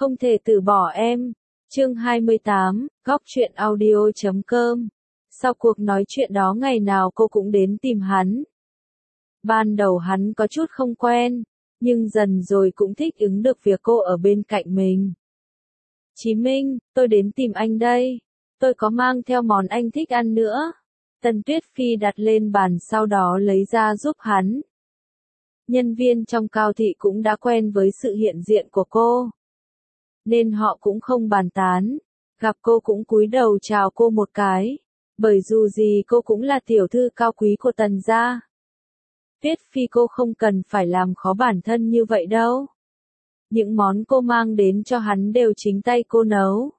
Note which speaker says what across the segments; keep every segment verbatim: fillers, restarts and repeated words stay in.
Speaker 1: Không thể từ bỏ em. Chương hai mươi tám, góc truyện audio chấm com. Sau cuộc nói chuyện đó ngày nào cô cũng đến tìm hắn. Ban đầu hắn có chút không quen, nhưng dần rồi cũng thích ứng được việc cô ở bên cạnh mình. Chí Minh, tôi đến tìm anh đây. Tôi có mang theo món anh thích ăn nữa. Tần Tuyết Phi đặt lên bàn sau đó lấy ra giúp hắn. Nhân viên trong Cao thị cũng đã quen với sự hiện diện của cô, nên họ cũng không bàn tán. Gặp cô cũng cúi đầu chào cô một cái, bởi dù gì cô cũng là tiểu thư cao quý của Tần gia. Tuyết Phi, cô không cần phải làm khó bản thân như vậy đâu. Những món cô mang đến cho hắn đều chính tay cô nấu.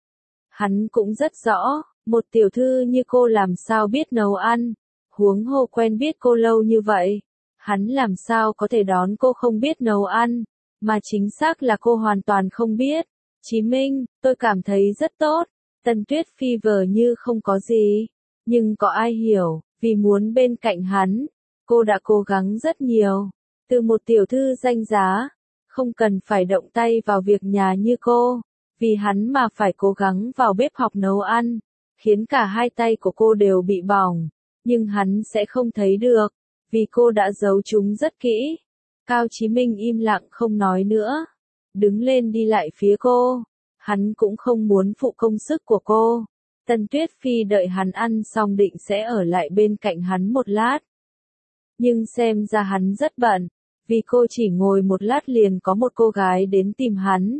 Speaker 1: Hắn cũng rất rõ, một tiểu thư như cô làm sao biết nấu ăn, huống hồ quen biết cô lâu như vậy, hắn làm sao có thể đón cô không biết nấu ăn, mà chính xác là cô hoàn toàn không biết. Chí Minh, tôi cảm thấy rất tốt. Tần Tuyết Phi vờ như không có gì, nhưng có ai hiểu, vì muốn bên cạnh hắn, cô đã cố gắng rất nhiều. Từ một tiểu thư danh giá, không cần phải động tay vào việc nhà như cô, vì hắn mà phải cố gắng vào bếp học nấu ăn, khiến cả hai tay của cô đều bị bỏng, nhưng hắn sẽ không thấy được, vì cô đã giấu chúng rất kỹ. Cao Chí Minh im lặng không nói nữa, đứng lên đi lại phía cô, hắn cũng không muốn phụ công sức của cô. Tần Tuyết Phi đợi hắn ăn xong định sẽ ở lại bên cạnh hắn một lát. Nhưng xem ra hắn rất bận, vì cô chỉ ngồi một lát liền có một cô gái đến tìm hắn.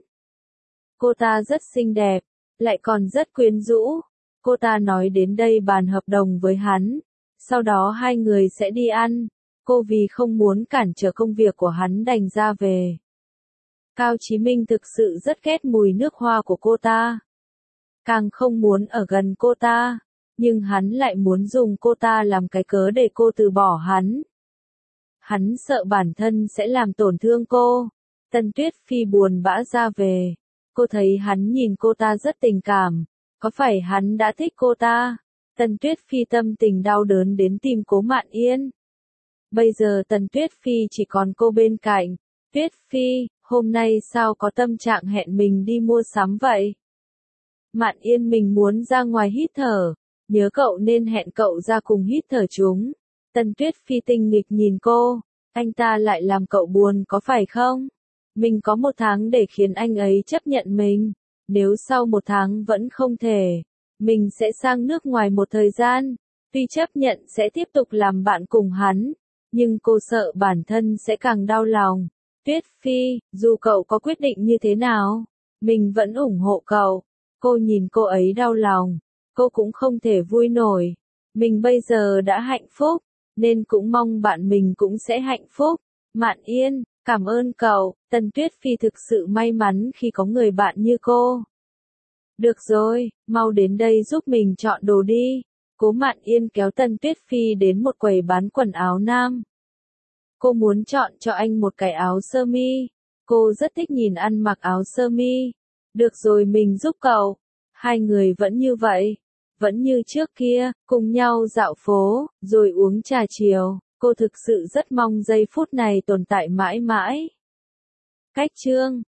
Speaker 1: Cô ta rất xinh đẹp, lại còn rất quyến rũ. Cô ta nói đến đây bàn hợp đồng với hắn, sau đó hai người sẽ đi ăn. Cô vì không muốn cản trở công việc của hắn đành ra về. Cao Chí Minh thực sự rất ghét mùi nước hoa của cô ta, càng không muốn ở gần cô ta, nhưng hắn lại muốn dùng cô ta làm cái cớ để cô từ bỏ hắn. Hắn sợ bản thân sẽ làm tổn thương cô. Tần Tuyết Phi buồn bã ra về. Cô thấy hắn nhìn cô ta rất tình cảm, có phải hắn đã thích cô ta? Tần Tuyết Phi tâm tình đau đớn đến tìm Cố Mạn Yên. Bây giờ Tần Tuyết Phi chỉ còn cô bên cạnh. Tuyết Phi, hôm nay sao có tâm trạng hẹn mình đi mua sắm vậy? Mạn Yên, mình muốn ra ngoài hít thở, nhớ cậu nên hẹn cậu ra cùng hít thở chúng. Tần Tuyết Phi tinh nghịch nhìn cô, anh ta lại làm cậu buồn có phải không? Mình có một tháng để khiến anh ấy chấp nhận mình, nếu sau một tháng vẫn không thể, mình sẽ sang nước ngoài một thời gian, tuy chấp nhận sẽ tiếp tục làm bạn cùng hắn, nhưng cô sợ bản thân sẽ càng đau lòng. Tuyết Phi, dù cậu có quyết định như thế nào, mình vẫn ủng hộ cậu. Cô nhìn cô ấy đau lòng, cô cũng không thể vui nổi. Mình bây giờ đã hạnh phúc, nên cũng mong bạn mình cũng sẽ hạnh phúc. Mạn Yên, cảm ơn cậu. Tần Tuyết Phi thực sự may mắn khi có người bạn như cô. Được rồi, mau đến đây giúp mình chọn đồ đi. Cố Mạn Yên kéo Tần Tuyết Phi đến một quầy bán quần áo nam. Cô muốn chọn cho anh một cái áo sơ mi. Cô rất thích nhìn ăn mặc áo sơ mi. Được rồi, mình giúp cậu. Hai người vẫn như vậy, vẫn như trước kia, cùng nhau dạo phố, rồi uống trà chiều. Cô thực sự rất mong giây phút này tồn tại mãi mãi. Cách chương